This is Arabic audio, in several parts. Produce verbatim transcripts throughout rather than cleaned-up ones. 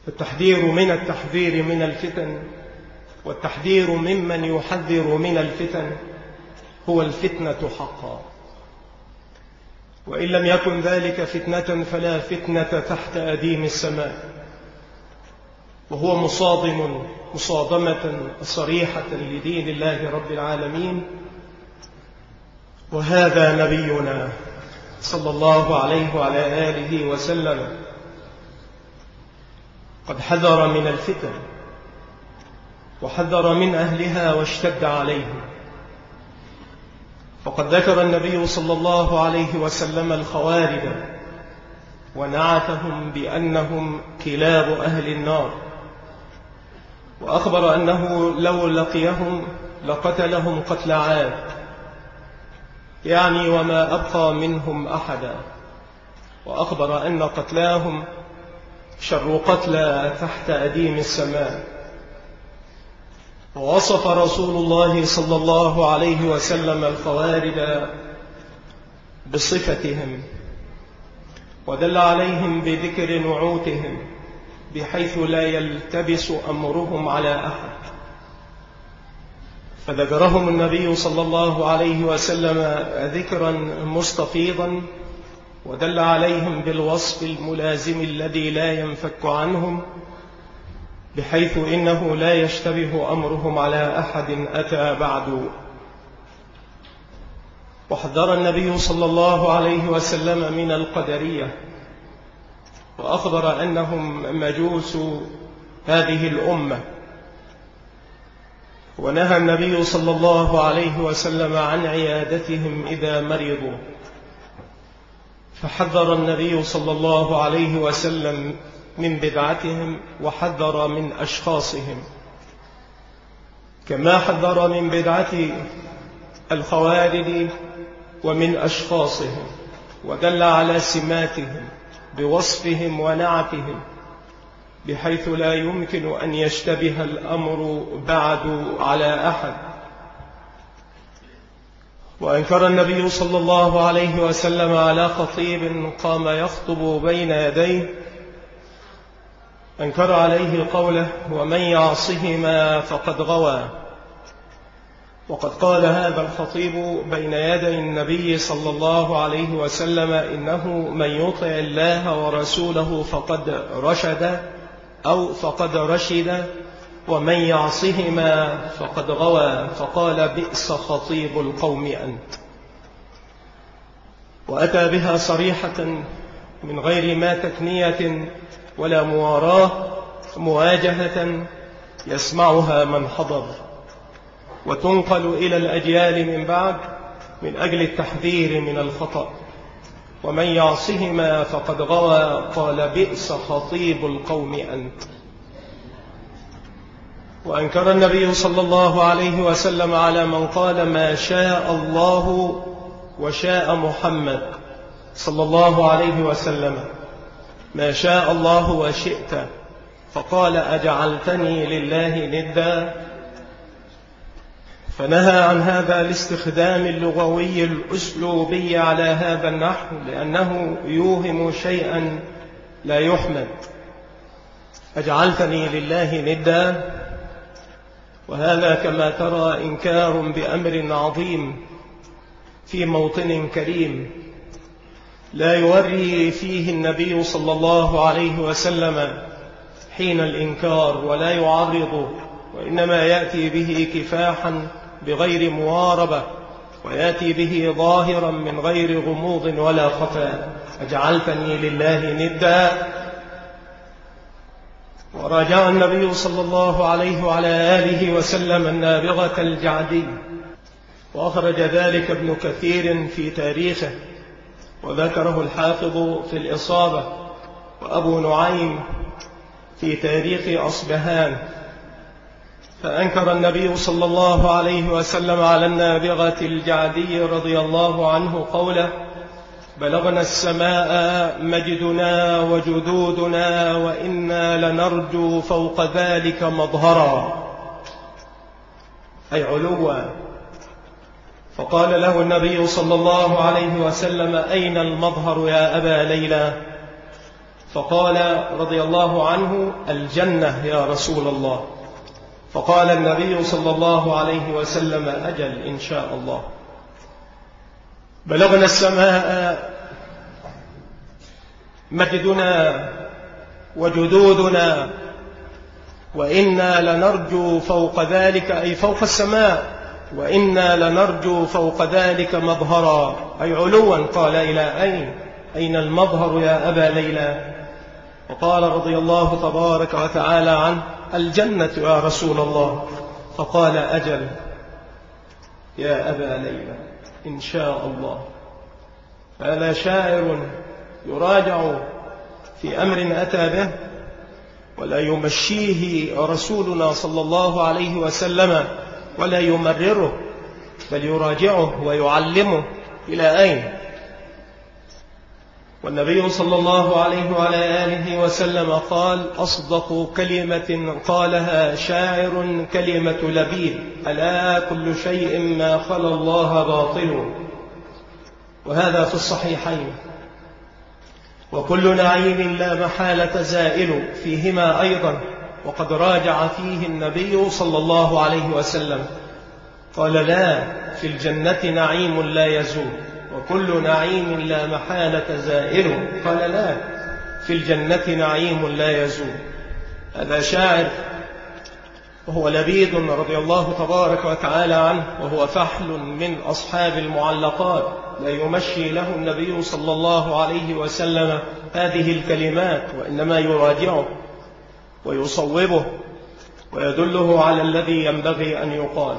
التحذير من التحذير من الفتن، والتحذير ممن يحذر من الفتن هو الفتنة حقا. وإن لم يكن ذلك فتنة فلا فتنة تحت أديم السماء، وهو مصادم مصادمة صريحة لدين الله رب العالمين. وهذا نبينا صلى الله عليه وعلى آله وسلم قد حذر من الفتن وحذر من أهلها واشتد عليهم. فقد ذكر النبي صلى الله عليه وسلم الخوارج ونعتهم بأنهم كلاب أهل النار، وأخبر أنه لو لقيهم لقتلهم قتل عاد، يعني وما أبقى منهم أحدا. وأخبر أن قتلاهم شر قتلى تحت أديم السماء. ووصف رسول الله صلى الله عليه وسلم الخوارج بصفتهم، ودل عليهم بذكر نعوتهم بحيث لا يلتبس أمرهم على أحد. فذكرهم النبي صلى الله عليه وسلم ذكرا مستفيضا، ودل عليهم بالوصف الملازم الذي لا ينفك عنهم، بحيث إنه لا يشتبه أمرهم على أحد أتى بعد. وحذر النبي صلى الله عليه وسلم من القدرية، وأخبر أنهم مجوس هذه الأمة. ونهى النبي صلى الله عليه وسلم عن عيادتهم إذا مرضوا، فحذر النبي صلى الله عليه وسلم من بدعتهم وحذر من أشخاصهم، كما حذر من بدعة الخوارج ومن أشخاصهم، ودل على سماتهم بوصفهم ونعتهم، بحيث لا يمكن أن يشتبه الأمر بعد على أحد. وأنكر النبي صلى الله عليه وسلم على خطيب قام يخطب بين يديه، أنكر عليه قوله ومن يعصهما فقد غوى. وقد قال هذا الخطيب بين يدي النبي صلى الله عليه وسلم إنه من يطع الله ورسوله فقد رشد أو فقد رشد، ومن يعصهما فقد غوى. فقال بئس خطيب القوم أنت. وأتى بها صريحة من غير ما تكنية ولا مواراه، مواجهة يسمعها من حضر، وتنقل إلى الأجيال من بعد من أجل التحذير من الخطأ. ومن يعصهما فقد غوى قال بئس خطيب القوم أنت. وأنكر النبي صلى الله عليه وسلم على من قال ما شاء الله وشاء محمد صلى الله عليه وسلم، ما شاء الله وشئت، فقال أجعلتني لله ندا. فنهى عن هذا الاستخدام اللغوي الأسلوبي على هذا النحو، لأنه يوهم شيئا لا يحمد. أجعلتني لله ندا، وهذا كما ترى إنكار بأمر عظيم في موطن كريم لا يوري فيه النبي صلى الله عليه وسلم حين الإنكار ولا يعرض، وإنما يأتي به كفاحا بغير مواربة، ويأتي به ظاهرا من غير غموض ولا خفاء. أجعلتني لله ندا. وراجع النبي صلى الله عليه وعلى آله وسلم النابغة الجعدي، وأخرج ذلك ابن كثير في تاريخه، وذكره الحافظ في الإصابة، وأبو نعيم في تاريخ أصبهان. فأنكر النبي صلى الله عليه وسلم على النابغة الجعدي رضي الله عنه قوله بلغنا السماء مجدنا وجدودنا وإنا لنرجو فوق ذلك مظهرا، أي علوا. فقال له النبي صلى الله عليه وسلم أين المظهر يا أبا ليلى؟ فقال رضي الله عنه: الجنة يا رسول الله. فقال النبي صلى الله عليه وسلم: أجل إن شاء الله. بلغنا السماء مجدنا وجدودنا، وإنا لنرجو فوق ذلك، أي فوق السماء، وإنا لنرجو فوق ذلك مظهرا، أي علوا. قال: إلى أين؟ أين المظهر يا أبا ليلى؟ وقال رضي الله تبارك وتعالى عنه: الجنة يا رسول الله. فقال: أجل يا أبا ليلى إن شاء الله. هذا شاعر يراجع في أمر أتى به ولا يمشيه رسولنا صلى الله عليه وسلم ولا يمرره، بل يراجعه ويعلمه إلى أين. والنبي صلى الله عليه وعلى آله وسلم قال: أصدق كلمة قالها شاعر كلمة لبيد: ألا كل شيء ما خلا الله باطل. وهذا في الصحيحين. وكل نعيم لا محالة زائل فيهما أيضا، وقد راجع فيه النبي صلى الله عليه وسلم قال: لا، في الجنة نعيم لا يزول، وكل نعيم لا محالة زائل. قال: لا، في الجنة نعيم لا يزول. هذا شاعر وهو لبيد رضي الله تبارك وتعالى عنه، وهو فحل من أصحاب المعلقات، لا يمشي له النبي صلى الله عليه وسلم هذه الكلمات، وإنما يراجعه ويصوبه ويدله على الذي ينبغي أن يقال.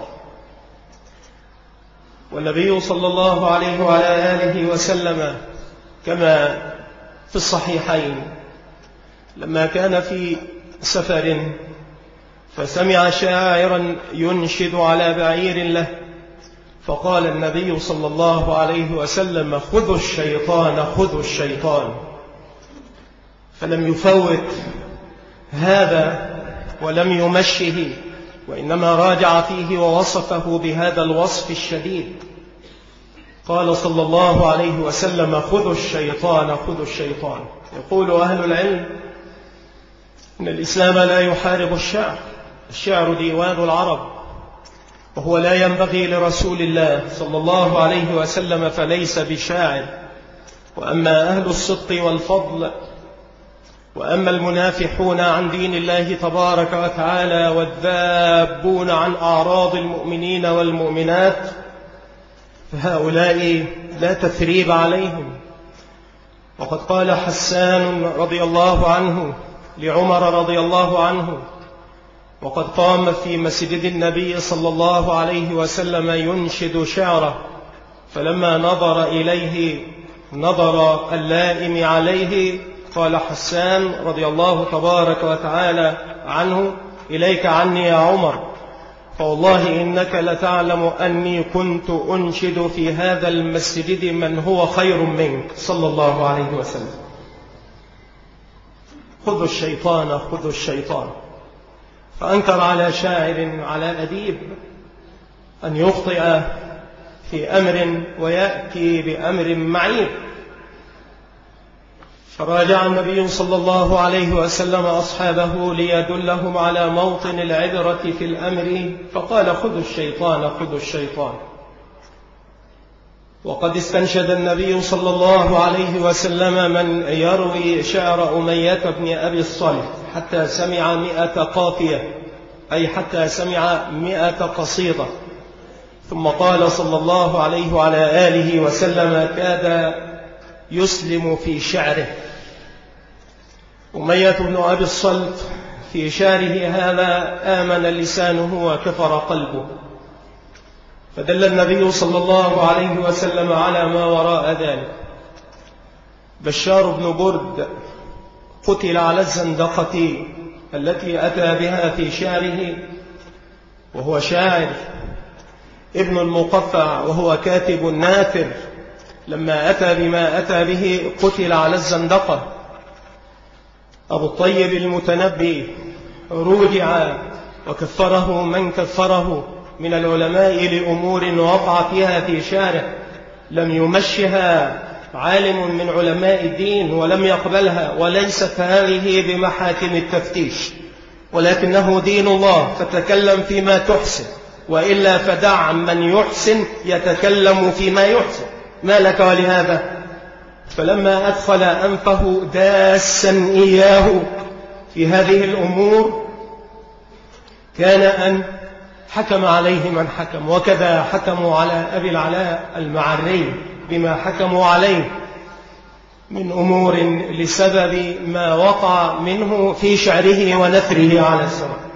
والنبي صلى الله عليه وعلى آله وسلم كما في الصحيحين لما كان في سفر فسمع شاعرا ينشد على بعير له، فقال النبي صلى الله عليه وسلم: خذوا الشيطان خذوا الشيطان. فلم يفوت هذا ولم يمشه، وإنما راجع فيه ووصفه بهذا الوصف الشديد. قال صلى الله عليه وسلم: خذوا الشيطان خذوا الشيطان. يقول أهل العلم إن الإسلام لا يحارب الشعر، الشعر ديوان العرب، وهو لا ينبغي لرسول الله صلى الله عليه وسلم، فليس بشاعر. وأما أهل الصدق والفضل، وأما المنافحون عن دين الله تبارك وتعالى والذابون عن أعراض المؤمنين والمؤمنات، فهؤلاء لا تثريب عليهم. وقد قال حسان رضي الله عنه لعمر رضي الله عنه، وقد قام في مسجد النبي صلى الله عليه وسلم ينشد شعره، فلما نظر إليه نظر اللائم عليه قال حسان رضي الله تبارك وتعالى عنه: إليك عني يا عمر، فوالله إنك لتعلم أني كنت أنشد في هذا المسجد من هو خير منك صلى الله عليه وسلم. خذوا الشيطان خذوا الشيطان. فأنكر على شاعر على أديب أن يخطئ في أمر ويأتي بأمر معيب. فراجع النبي صلى الله عليه وسلم أصحابه ليدلهم على موطن العبرة في الأمر، فقال: خذوا الشيطان خذوا الشيطان. وقد استنشد النبي صلى الله عليه وسلم من يروي شعر أمية بن أبي الصلت حتى سمع مئة قافية، أي حتى سمع مئة قصيدة، ثم قال صلى الله عليه وعلى آله وسلم: كاد يسلم في شعره. أمية بن أبي الصلت في شعره هذا آمن لسانه وكفر قلبه، فدل النبي صلى الله عليه وسلم على ما وراء ذلك. بشار بن برد قتل على الزندقة التي أتى بها في شعره، وهو شاعر ابن المقفع وهو كاتب ناثر، لما أتى بما أتى به قتل على الزندقة. أبو الطيب المتنبي رجع وكفره من كفره من العلماء لأمور وقع فيها في شعره، لم يمشها عالم من علماء الدين ولم يقبلها، وليست هذه بمحاكم التفتيش، ولكنه دين الله، فتكلم فيما تحسن، وإلا فدع من يحسن يتكلم فيما يحسن، ما لك ولهذا؟ فلما أدخل أنفه داسا إياه في هذه الأمور كان أن حكم عليه من حكم، وكذا حكموا على أبي العلاء المعري بما حكموا عليه من أمور لسبب ما وقع منه في شعره ونثره على السواء.